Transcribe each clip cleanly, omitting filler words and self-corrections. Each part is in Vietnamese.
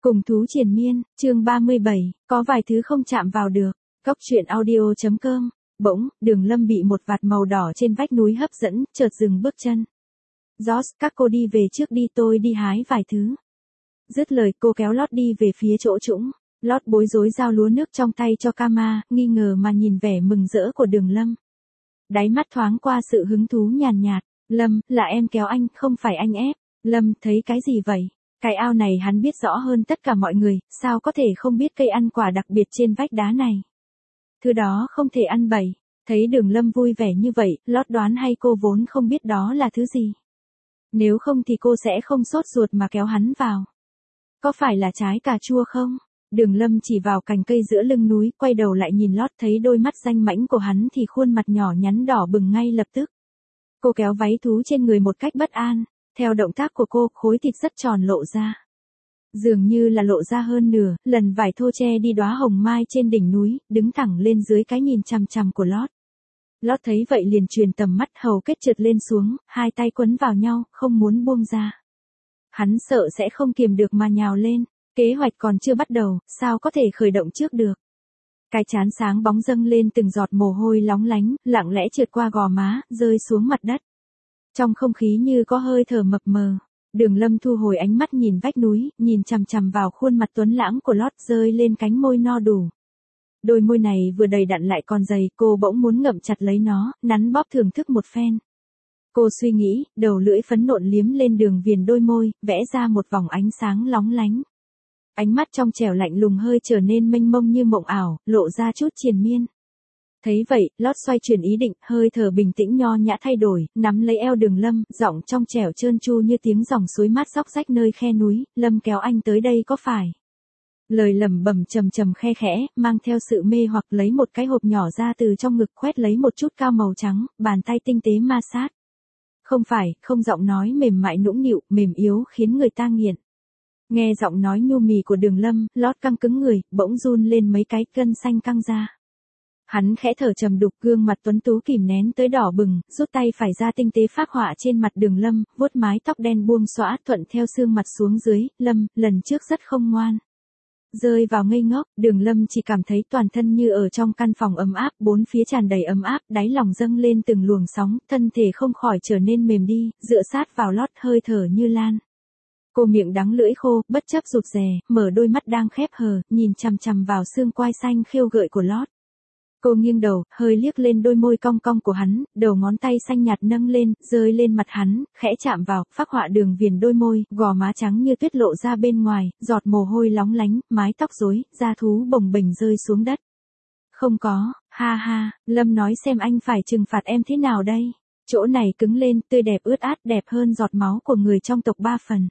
Cùng thú triền miên, chương 37, có vài thứ không chạm vào được. Góc truyện audio.com. Bỗng, Đường Lâm bị một vạt màu đỏ trên vách núi hấp dẫn, chợt dừng bước chân. Josh, các cô đi về trước đi, tôi đi hái vài thứ. Dứt lời, cô kéo Lót đi về phía chỗ trũng. Lót bối rối giao lúa nước trong tay cho Kama, nghi ngờ mà nhìn vẻ mừng rỡ của Đường Lâm. Đáy mắt thoáng qua sự hứng thú nhàn nhạt. Lâm, là em kéo anh, không phải anh ép. Lâm, thấy cái gì vậy? Cái ao này hắn biết rõ hơn tất cả mọi người, sao có thể không biết cây ăn quả đặc biệt trên vách đá này. Thứ đó không thể ăn bậy. Thấy Đường Lâm vui vẻ như vậy, Lót đoán hay cô vốn không biết đó là thứ gì. Nếu không thì cô sẽ không sốt ruột mà kéo hắn vào. Có phải là trái cà chua không? Đường Lâm chỉ vào cành cây giữa lưng núi, quay đầu lại nhìn Lót, thấy đôi mắt danh mãnh của hắn thì khuôn mặt nhỏ nhắn đỏ bừng ngay lập tức. Cô kéo váy thú trên người một cách bất an. Theo động tác của cô, khối thịt rất tròn lộ ra. Dường như là lộ ra hơn nửa, lần vải thô che đi đóa hồng mai trên đỉnh núi, đứng thẳng lên dưới cái nhìn chằm chằm của Lót. Lót thấy vậy liền truyền tầm mắt, hầu kết trượt lên xuống, hai tay quấn vào nhau, không muốn buông ra. Hắn sợ sẽ không kiềm được mà nhào lên, kế hoạch còn chưa bắt đầu, sao có thể khởi động trước được. Cái trán sáng bóng dâng lên từng giọt mồ hôi lóng lánh, lặng lẽ trượt qua gò má, rơi xuống mặt đất. Trong không khí như có hơi thở mập mờ, Đường Lâm thu hồi ánh mắt nhìn vách núi, nhìn chằm chằm vào khuôn mặt tuấn lãng của Lót, rơi lên cánh môi no đủ. Đôi môi này vừa đầy đặn lại còn dày, cô bỗng muốn ngậm chặt lấy nó, nắn bóp thưởng thức một phen. Cô suy nghĩ, đầu lưỡi phấn nộn liếm lên đường viền đôi môi, vẽ ra một vòng ánh sáng lóng lánh. Ánh mắt trong trẻo lạnh lùng hơi trở nên mênh mông như mộng ảo, lộ ra chút triền miên. Thấy vậy, Lót xoay chuyển ý định, hơi thở bình tĩnh nho nhã thay đổi, nắm lấy eo Đường Lâm, giọng trong trẻo trơn tru như tiếng dòng suối mát róc rách nơi khe núi. Lâm kéo anh tới đây có phải? Lời lẩm bẩm trầm trầm khe khẽ, mang theo sự mê hoặc, lấy một cái hộp nhỏ ra từ trong ngực, khoét lấy một chút cao màu trắng, bàn tay tinh tế ma sát. Không phải, không, giọng nói mềm mại nũng nịu, mềm yếu khiến người ta nghiện. Nghe giọng nói nhu mì của Đường Lâm, Lót căng cứng người, bỗng run lên mấy cái, gân xanh căng ra. Hắn khẽ thở trầm đục, gương mặt tuấn tú kìm nén tới đỏ bừng, rút tay phải ra tinh tế phác họa trên mặt Đường Lâm, vuốt mái tóc đen buông xõa thuận theo xương mặt xuống dưới. Lâm, lần trước rất không ngoan. Rơi vào ngây ngốc, Đường Lâm chỉ cảm thấy toàn thân như ở trong căn phòng ấm áp, bốn phía tràn đầy ấm áp, đáy lòng dâng lên từng luồng sóng, thân thể không khỏi trở nên mềm đi, dựa sát vào Lót, hơi thở như lan. Cô miệng đắng lưỡi khô, bất chấp rụt rè, mở đôi mắt đang khép hờ, nhìn chằm chằm vào xương quai xanh khêu gợi của Lót. Cô nghiêng đầu, hơi liếc lên đôi môi cong cong của hắn, đầu ngón tay xanh nhạt nâng lên, rơi lên mặt hắn, khẽ chạm vào, phác họa đường viền đôi môi, gò má trắng như tuyết lộ ra bên ngoài, giọt mồ hôi lóng lánh, mái tóc rối, da thú bồng bềnh rơi xuống đất. Không có, ha ha, Lâm nói xem anh phải trừng phạt em thế nào đây? Chỗ này cứng lên, tươi đẹp ướt át, đẹp hơn giọt máu của người trong tộc 3 phần.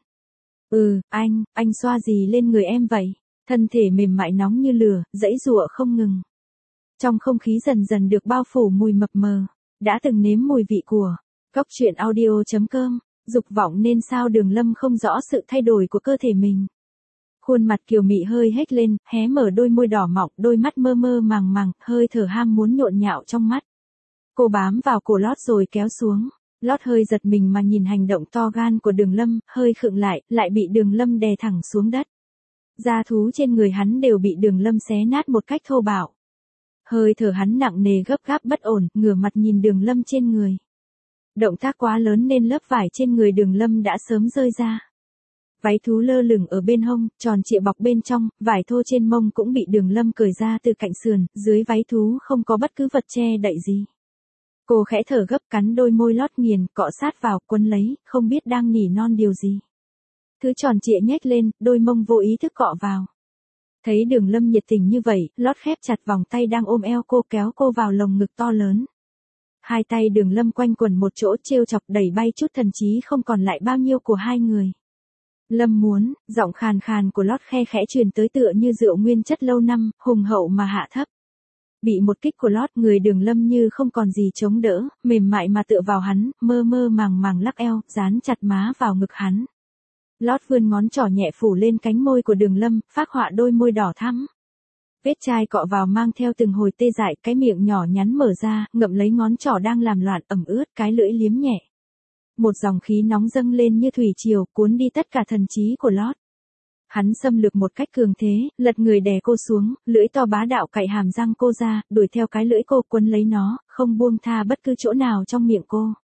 Anh xoa gì lên người em vậy? Thân thể mềm mại nóng như lửa, giãy giụa không ngừng. Trong không khí dần dần được bao phủ mùi mập mờ. Đã từng nếm mùi vị của Góc truyện audio.com. Dục vọng nên sao Đường Lâm không rõ sự thay đổi của cơ thể mình. Khuôn mặt kiều mị hơi hếch lên, hé mở đôi môi đỏ mọng, đôi mắt mơ mơ màng màng, hơi thở ham muốn nhộn nhạo trong mắt. Cô bám vào cổ Lót rồi kéo xuống. Lót hơi giật mình mà nhìn hành động to gan của Đường Lâm, hơi khựng lại bị Đường Lâm đè thẳng xuống đất. Da thú trên người hắn đều bị Đường Lâm xé nát một cách thô bạo. Hơi thở hắn nặng nề gấp gáp bất ổn, ngửa mặt nhìn Đường Lâm trên người. Động tác quá lớn nên lớp vải trên người Đường Lâm đã sớm rơi ra. Váy thú lơ lửng ở bên hông, tròn trịa bọc bên trong, vải thô trên mông cũng bị Đường Lâm cởi ra từ cạnh sườn, dưới váy thú không có bất cứ vật che đậy gì. Cô khẽ thở gấp, cắn đôi môi Lót nghiền, cọ sát vào, quấn lấy, không biết đang nỉ non điều gì. Thứ tròn trịa nhếch lên, đôi mông vô ý thức cọ vào. Thấy Đường Lâm nhiệt tình như vậy, Lót khép chặt vòng tay đang ôm eo cô, kéo cô vào lồng ngực to lớn. Hai tay Đường Lâm quanh quần một chỗ, trêu chọc đẩy bay chút thần trí không còn lại bao nhiêu của hai người. Lâm muốn, giọng khàn khàn của Lót khe khẽ truyền tới tựa như rượu nguyên chất lâu năm, hùng hậu mà hạ thấp. Bị một kích của Lót, người Đường Lâm như không còn gì chống đỡ, mềm mại mà tựa vào hắn, mơ mơ màng màng lắc eo, dán chặt má vào ngực hắn. Lót vươn ngón trỏ nhẹ phủ lên cánh môi của Đường Lâm, phác họa đôi môi đỏ thắm. Vết chai cọ vào mang theo từng hồi tê dại, cái miệng nhỏ nhắn mở ra, ngậm lấy ngón trỏ đang làm loạn, ẩm ướt, cái lưỡi liếm nhẹ. Một dòng khí nóng dâng lên như thủy triều, cuốn đi tất cả thần trí của Lót. Hắn xâm lược một cách cường thế, lật người đè cô xuống, lưỡi to bá đạo cạy hàm răng cô ra, đuổi theo cái lưỡi cô quấn lấy nó, không buông tha bất cứ chỗ nào trong miệng cô.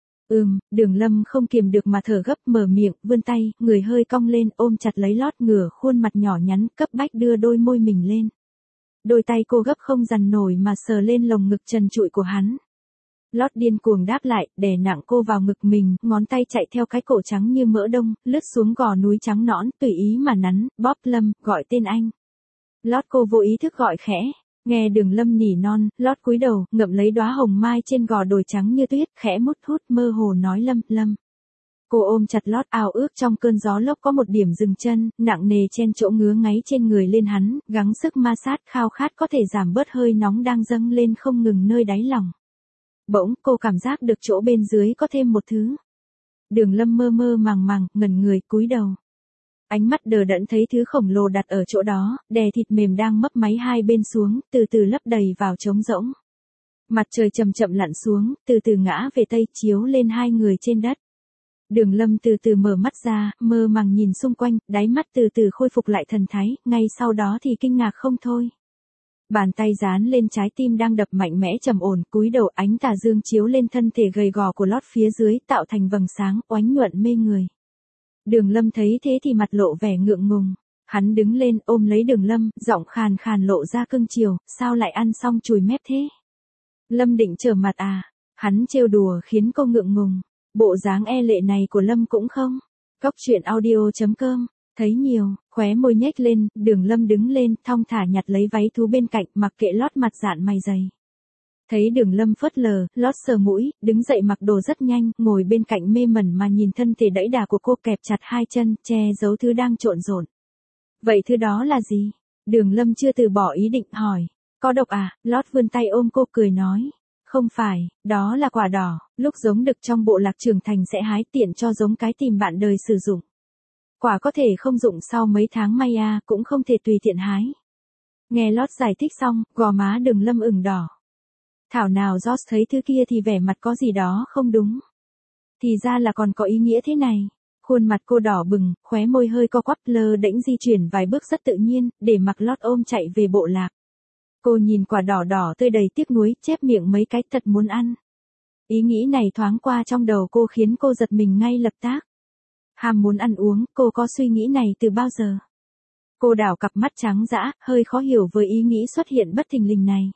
Đường Lâm không kiềm được mà thở gấp, mở miệng, vươn tay, người hơi cong lên, ôm chặt lấy Lót, ngửa khuôn mặt nhỏ nhắn, cấp bách đưa đôi môi mình lên. Đôi tay cô gấp không dằn nổi mà sờ lên lồng ngực trần trụi của hắn. Lót điên cuồng đáp lại, đè nặng cô vào ngực mình, ngón tay chạy theo cái cổ trắng như mỡ đông, lướt xuống gò núi trắng nõn, tùy ý mà nắn, bóp. Lâm, gọi tên anh. Lót, cô vô ý thức gọi khẽ. Nghe Đường Lâm nỉ non, Lót cúi đầu, ngậm lấy đóa hồng mai trên gò đồi trắng như tuyết, khẽ mút hút, mơ hồ nói Lâm, Lâm. Cô ôm chặt Lót, ao ước trong cơn gió lốc có một điểm dừng chân, nặng nề chen chỗ ngứa ngáy trên người lên hắn, gắng sức ma sát, khao khát có thể giảm bớt hơi nóng đang dâng lên không ngừng nơi đáy lòng. Bỗng, cô cảm giác được chỗ bên dưới có thêm một thứ. Đường Lâm mơ mơ màng màng, ngẩn người, cúi đầu. Ánh mắt đờ đẫn thấy thứ khổng lồ đặt ở chỗ đó, đè thịt mềm đang mấp máy hai bên xuống, từ từ lấp đầy vào trống rỗng. Mặt trời chậm chậm lặn xuống, từ từ ngã về tây, chiếu lên hai người trên đất. Đường Lâm từ từ mở mắt ra, mơ màng nhìn xung quanh, đáy mắt từ từ khôi phục lại thần thái, ngay sau đó thì kinh ngạc không thôi. Bàn tay dán lên trái tim đang đập mạnh mẽ trầm ổn, cúi đầu, ánh tà dương chiếu lên thân thể gầy gò của Lót phía dưới, tạo thành vầng sáng, oánh nhuận mê người. Đường Lâm thấy thế thì mặt lộ vẻ ngượng ngùng. Hắn đứng lên, ôm lấy Đường Lâm, giọng khàn khàn lộ ra cưng chiều, sao lại ăn xong chùi mép thế? Lâm định trở mặt à? Hắn trêu đùa khiến cô ngượng ngùng. Bộ dáng e lệ này của Lâm cũng không. Cóc truyện audio.com. Thấy nhiều, khóe môi nhếch lên, Đường Lâm đứng lên, thong thả nhặt lấy váy thú bên cạnh, mặc kệ Lót mặt dạn mày dày. Thấy Đường Lâm phớt lờ, Lót sờ mũi, đứng dậy mặc đồ rất nhanh, ngồi bên cạnh mê mẩn mà nhìn thân thể đẫy đà của cô, kẹp chặt hai chân, che giấu thứ đang trộn rộn. Vậy thứ đó là gì? Đường Lâm chưa từ bỏ ý định hỏi. Có độc à? Lót vươn tay ôm cô cười nói. Không phải, đó là quả đỏ, lúc giống đực trong bộ lạc trưởng thành sẽ hái tiện cho giống cái tìm bạn đời sử dụng. Quả có thể không dụng sau mấy tháng may à, cũng không thể tùy tiện hái. Nghe Lót giải thích xong, gò má Đường Lâm ửng đỏ. Thảo nào Joss thấy thứ kia thì vẻ mặt có gì đó không đúng. Thì ra là còn có ý nghĩa thế này. Khuôn mặt cô đỏ bừng, khóe môi hơi co quắp, lơ đễnh di chuyển vài bước rất tự nhiên, để mặc Lót ôm chạy về bộ lạc. Cô nhìn quả đỏ đỏ tươi đầy tiếc nuối, chép miệng mấy cái, thật muốn ăn. Ý nghĩ này thoáng qua trong đầu cô khiến cô giật mình ngay lập tức. Ham muốn ăn uống, cô có suy nghĩ này từ bao giờ? Cô đảo cặp mắt trắng dã, hơi khó hiểu với ý nghĩ xuất hiện bất thình lình này.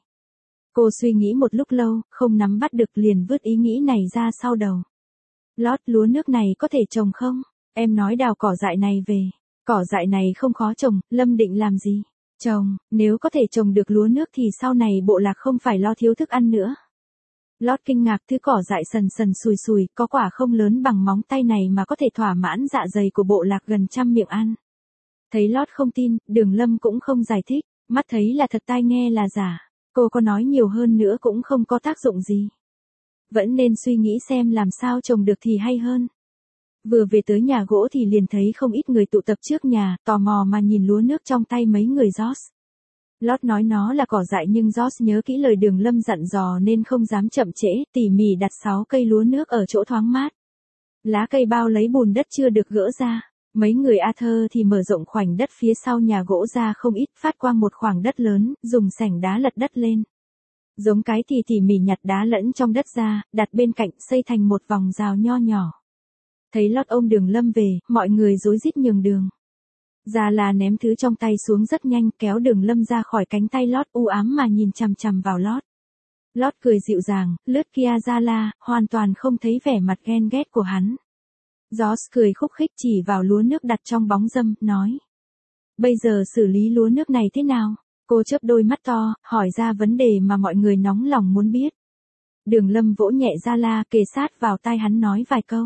Cô suy nghĩ một lúc lâu, không nắm bắt được, liền vứt ý nghĩ này ra sau đầu. Lót, lúa nước này có thể trồng không? Em nói đào cỏ dại này về. Cỏ dại này không khó trồng, Lâm định làm gì? Trồng, nếu có thể trồng được lúa nước thì sau này bộ lạc không phải lo thiếu thức ăn nữa. Lót kinh ngạc, thứ cỏ dại sần sần sùi sùi, có quả không lớn bằng móng tay này mà có thể thỏa mãn dạ dày của bộ lạc gần trăm miệng ăn. Thấy Lót không tin, Đường Lâm cũng không giải thích, mắt thấy là thật tai nghe là giả. Cô có nói nhiều hơn nữa cũng không có tác dụng gì. Vẫn nên suy nghĩ xem làm sao trồng được thì hay hơn. Vừa về tới nhà gỗ thì liền thấy không ít người tụ tập trước nhà, tò mò mà nhìn lúa nước trong tay mấy người Joss. Lót nói nó là cỏ dại nhưng Joss nhớ kỹ lời Đường Lâm dặn dò nên không dám chậm trễ, tỉ mỉ đặt 6 cây lúa nước ở chỗ thoáng mát. Lá cây bao lấy bùn đất chưa được gỡ ra. Mấy người Arthur thì mở rộng khoảnh đất phía sau nhà gỗ ra không ít, phát quang một khoảng đất lớn, dùng sảnh đá lật đất lên. Giống cái thì tỉ mỉ nhặt đá lẫn trong đất ra, đặt bên cạnh, xây thành một vòng rào nho nhỏ. Thấy Lót ôm Đường Lâm về, mọi người rối rít nhường đường. Già là ném thứ trong tay xuống rất nhanh, kéo Đường Lâm ra khỏi cánh tay Lót, u ám mà nhìn chằm chằm vào Lót. Lót cười dịu dàng, lướt kia ra la, hoàn toàn không thấy vẻ mặt ghen ghét của hắn. Joss cười khúc khích chỉ vào lúa nước đặt trong bóng râm, nói. Bây giờ xử lý lúa nước này thế nào? Cô chớp đôi mắt to, hỏi ra vấn đề mà mọi người nóng lòng muốn biết. Đường Lâm vỗ nhẹ Gia La, kề sát vào tai hắn nói vài câu.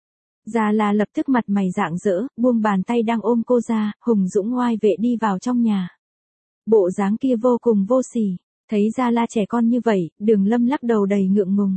Gia La lập tức mặt mày rạng rỡ, buông bàn tay đang ôm cô ra, hùng dũng oai vệ đi vào trong nhà. Bộ dáng kia vô cùng vô sỉ. Thấy Gia La trẻ con như vậy, Đường Lâm lắc đầu đầy ngượng ngùng.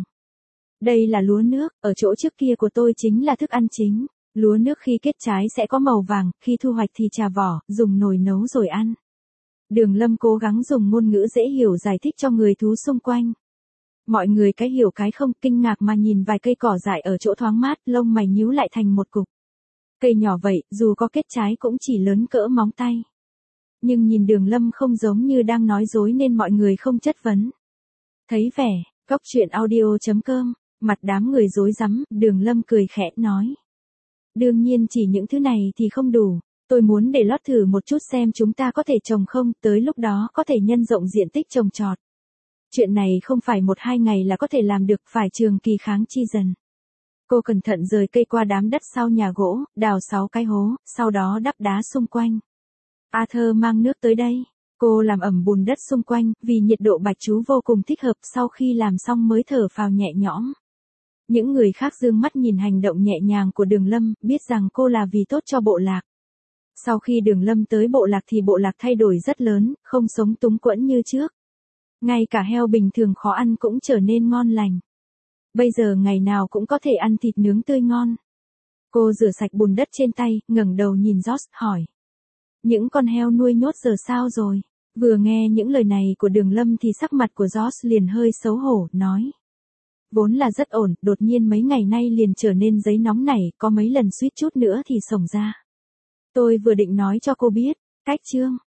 Đây là lúa nước, ở chỗ trước kia của tôi chính là thức ăn chính. Lúa nước khi kết trái sẽ có màu vàng, khi thu hoạch thì trà vỏ, dùng nồi nấu rồi ăn. Đường Lâm cố gắng dùng ngôn ngữ dễ hiểu giải thích cho người thú xung quanh. Mọi người cái hiểu cái không, kinh ngạc mà nhìn vài cây cỏ dại ở chỗ thoáng mát, lông mày nhíu lại thành một cục. Cây nhỏ vậy, dù có kết trái cũng chỉ lớn cỡ móng tay. Nhưng nhìn Đường Lâm không giống như đang nói dối nên mọi người không chất vấn. Thấy vẻ, Cốc truyện audio.com, mặt đám người rối rắm, Đường Lâm cười khẽ nói. Đương nhiên chỉ những thứ này thì không đủ, tôi muốn để lót thử một chút xem chúng ta có thể trồng không, tới lúc đó có thể nhân rộng diện tích trồng trọt. Chuyện này không phải 1-2 ngày là có thể làm được, phải trường kỳ kháng chi dần. Cô cẩn thận rời cây qua đám đất sau nhà gỗ, đào 6 cái hố, sau đó đắp đá xung quanh. Arthur mang nước tới đây. Cô làm ẩm bùn đất xung quanh, vì nhiệt độ bạch chú vô cùng thích hợp, sau khi làm xong mới thở phào nhẹ nhõm. Những người khác dương mắt nhìn hành động nhẹ nhàng của Đường Lâm, biết rằng cô là vì tốt cho bộ lạc. Sau khi Đường Lâm tới bộ lạc thì bộ lạc thay đổi rất lớn, không sống túng quẫn như trước. Ngay cả heo bình thường khó ăn cũng trở nên ngon lành. Bây giờ ngày nào cũng có thể ăn thịt nướng tươi ngon. Cô rửa sạch bùn đất trên tay, ngẩng đầu nhìn George, hỏi. Những con heo nuôi nhốt giờ sao rồi? Vừa nghe những lời này của Đường Lâm thì sắc mặt của George liền hơi xấu hổ, nói. Vốn là rất ổn, đột nhiên mấy ngày nay liền trở nên giấy nóng nảy, có mấy lần suýt chút nữa thì xổng ra. Tôi vừa định nói cho cô biết, cách chương.